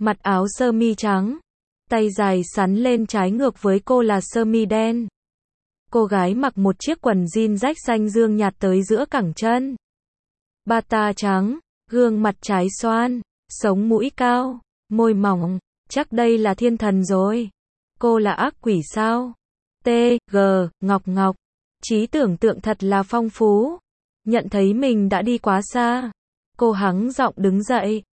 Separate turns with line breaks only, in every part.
Mặc áo sơ mi trắng, tay dài xắn lên trái ngược với cô là sơ mi đen. Cô gái mặc một chiếc quần jean rách xanh dương nhạt tới giữa cẳng chân. Bata trắng, gương mặt trái xoan, sống mũi cao, môi mỏng, chắc đây là thiên thần rồi. Cô là ác quỷ sao? T.G. Ngọc Ngọc, trí tưởng tượng thật là phong phú. Nhận thấy mình đã đi quá xa, cô hắng giọng đứng dậy.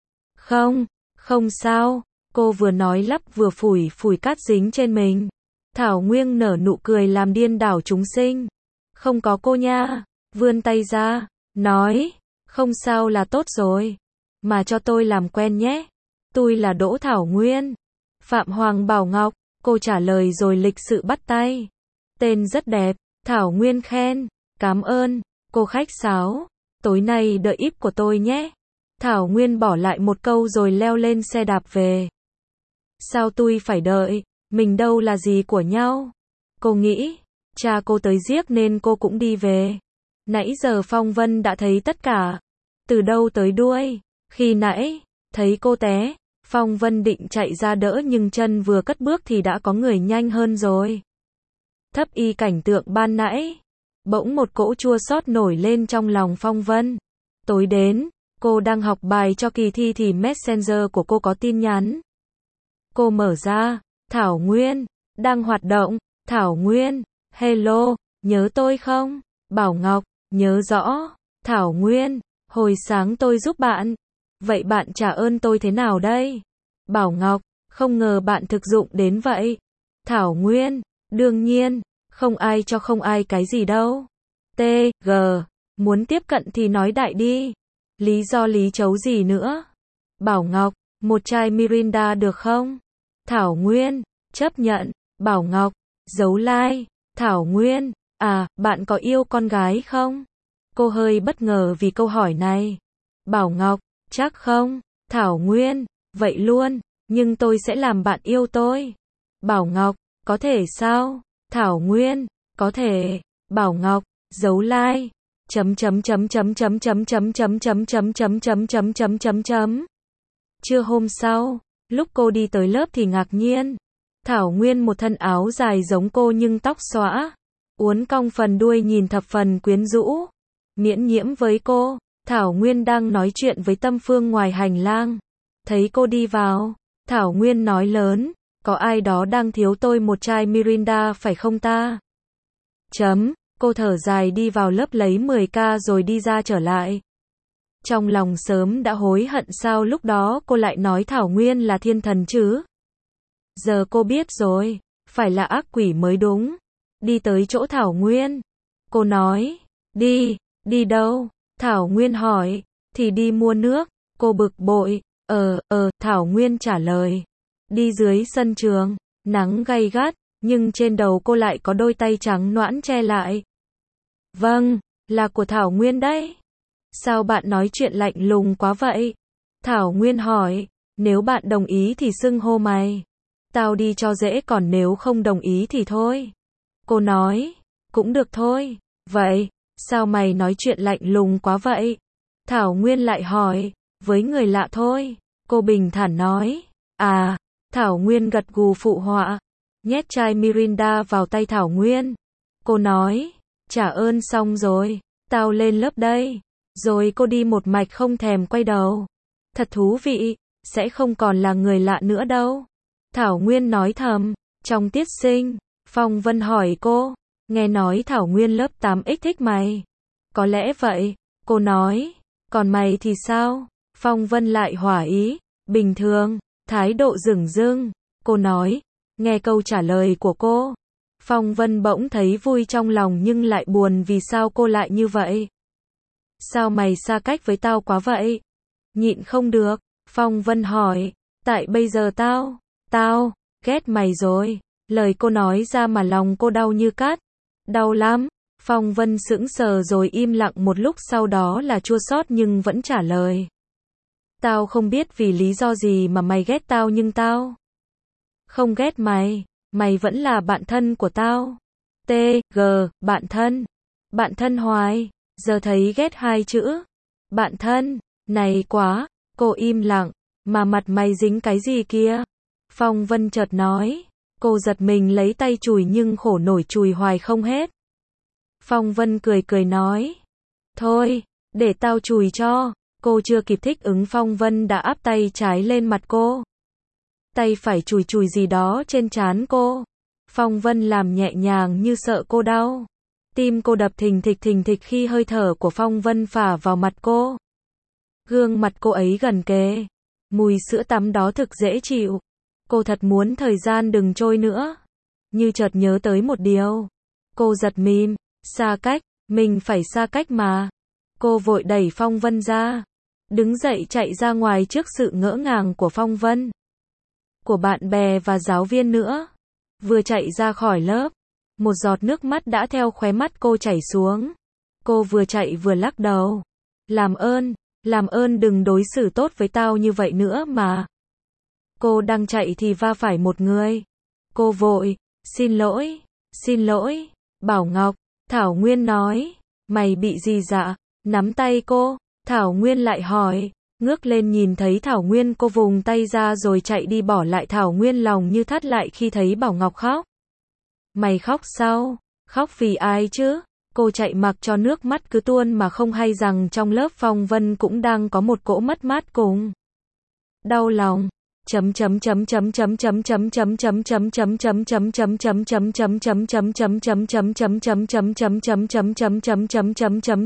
Không sao, cô vừa nói lắp vừa phủi phủi cát dính trên mình. Thảo Nguyên nở nụ cười làm điên đảo chúng sinh. Không có cô nha, vươn tay ra, nói, không sao là tốt rồi. Mà cho tôi làm quen nhé. Tôi là Đỗ Thảo Nguyên. Phạm Hoàng Bảo Ngọc, cô trả lời rồi lịch sự bắt tay. Tên rất đẹp, Thảo Nguyên khen, cảm ơn, cô khách sáo. Tối nay đợi íp của tôi nhé. Thảo Nguyên bỏ lại một câu rồi leo lên xe đạp về. Sao tôi phải đợi, mình đâu là gì của nhau. Cô nghĩ, cha cô tới giết nên cô cũng đi về. Nãy giờ Phong Vân đã thấy tất cả. Từ đâu tới đuôi. Khi nãy, thấy cô té, Phong Vân định chạy ra đỡ nhưng chân vừa cất bước thì đã có người nhanh hơn rồi. Thấp y cảnh tượng ban nãy. Bỗng một cỗ chua xót nổi lên trong lòng Phong Vân. Tối đến, cô đang học bài cho kỳ thi thì Messenger của cô có tin nhắn. Cô mở ra, Thảo Nguyên, đang hoạt động, Thảo Nguyên, hello, nhớ tôi không? Bảo Ngọc, nhớ rõ, Thảo Nguyên, hồi sáng tôi giúp bạn. Vậy bạn trả ơn tôi thế nào đây? Bảo Ngọc, không ngờ bạn thực dụng đến vậy. Thảo Nguyên, đương nhiên, không ai cho không ai cái gì đâu. T.G. Muốn tiếp cận thì nói đại đi. Lý do lý chấu gì nữa? Bảo Ngọc, một chai Mirinda được không? Thảo Nguyên, chấp nhận. Bảo Ngọc, giấu like. Thảo Nguyên, à, bạn có yêu con gái không? Cô hơi bất ngờ vì câu hỏi này. Bảo Ngọc, chắc không. Thảo Nguyên, vậy luôn, nhưng tôi sẽ làm bạn yêu tôi. Bảo Ngọc, có thể sao? Thảo Nguyên, có thể. Bảo Ngọc, giấu like. Trưa hôm sau, lúc cô đi tới lớp thì ngạc nhiên. Thảo Nguyên một thân áo dài giống cô nhưng tóc xõa, uốn cong phần đuôi nhìn thập phần quyến rũ. Miễn nhiễm với cô, Thảo Nguyên đang nói chuyện với Tâm Phương ngoài hành lang. Thấy cô đi vào, Thảo Nguyên nói lớn, có ai đó đang thiếu tôi một chai Mirinda phải không ta? Cô thở dài đi vào lớp lấy 10k rồi đi ra trở lại. Trong lòng sớm đã hối hận sao lúc đó cô lại nói Thảo Nguyên là thiên thần chứ. Giờ cô biết rồi, phải là ác quỷ mới đúng. Đi tới chỗ Thảo Nguyên. Cô nói, đi đâu? Thảo Nguyên hỏi, thì đi mua nước. Cô bực bội, Thảo Nguyên trả lời. Đi dưới sân trường, nắng gay gắt, nhưng trên đầu cô lại có đôi tay trắng nõn che lại. Vâng, là của Thảo Nguyên đấy. Sao bạn nói chuyện lạnh lùng quá vậy? Thảo Nguyên hỏi, nếu bạn đồng ý thì xưng hô mày. Tao đi cho dễ còn nếu không đồng ý thì thôi. Cô nói, cũng được thôi. Vậy, sao mày nói chuyện lạnh lùng quá vậy? Thảo Nguyên lại hỏi, với người lạ thôi. Cô bình thản nói, à, Thảo Nguyên gật gù phụ họa, nhét chai Mirinda vào tay Thảo Nguyên. Cô nói, trả ơn xong rồi, tao lên lớp đây. Rồi cô đi một mạch không thèm quay đầu. Thật thú vị, sẽ không còn là người lạ nữa đâu. Thảo Nguyên nói thầm, trong tiết sinh, Phong Vân hỏi cô, nghe nói Thảo Nguyên lớp 8X thích mày. Có lẽ vậy, cô nói, còn mày thì sao? Phong Vân lại hỏa ý, bình thường, thái độ dửng dưng. Cô nói, nghe câu trả lời của cô. Phong Vân bỗng thấy vui trong lòng nhưng lại buồn vì sao cô lại như vậy. Sao mày xa cách với tao quá vậy? Nhịn không được, Phong Vân hỏi, tại bây giờ tao, ghét mày rồi. Lời cô nói ra mà lòng cô đau như cắt. Đau lắm. Phong Vân sững sờ rồi im lặng một lúc sau đó là chua xót nhưng vẫn trả lời. Tao không biết vì lý do gì mà mày ghét tao nhưng tao không ghét mày. Mày vẫn là bạn thân của tao. T.G. Bạn thân hoài. Giờ thấy ghét hai chữ. Bạn thân. Này quá. Cô im lặng. Mà mặt mày dính cái gì kia? Phong Vân chợt nói. Cô giật mình lấy tay chùi nhưng khổ nổi chùi hoài không hết. Phong Vân cười cười nói. Thôi, để tao chùi cho. Cô chưa kịp thích ứng Phong Vân đã áp tay trái lên mặt cô. Tay phải chùi chùi gì đó trên trán cô. Phong Vân làm nhẹ nhàng như sợ cô đau. Tim cô đập thình thịch khi hơi thở của Phong Vân phả vào mặt cô. Gương mặt cô ấy gần kề. Mùi sữa tắm đó thực dễ chịu. Cô thật muốn thời gian đừng trôi nữa. Như chợt nhớ tới một điều. Cô giật mình. Xa cách, mình phải xa cách mà. Cô vội đẩy Phong Vân ra. Đứng dậy chạy ra ngoài trước sự ngỡ ngàng của Phong Vân. Của bạn bè và giáo viên nữa. Vừa chạy ra khỏi lớp. Một giọt nước mắt đã theo khóe mắt cô chảy xuống. Cô vừa chạy vừa lắc đầu. Làm ơn đừng đối xử tốt với tao như vậy nữa mà. Cô đang chạy thì va phải một người. Cô vội, xin lỗi, Bảo Ngọc. Thảo Nguyên nói, mày bị gì dạ? Nắm tay cô, Thảo Nguyên lại hỏi. Ngước lên nhìn thấy Thảo Nguyên, cô vùng tay ra rồi chạy đi bỏ lại Thảo Nguyên lòng như thắt lại khi thấy Bảo Ngọc khóc. Mày khóc sao? Khóc vì ai chứ? Cô chạy mặc cho nước mắt cứ tuôn mà không hay rằng trong lớp Phong Vân cũng đang có một cỗ mất mát cùng đau lòng.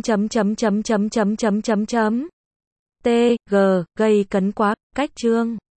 T G gây cấn quá, cách chương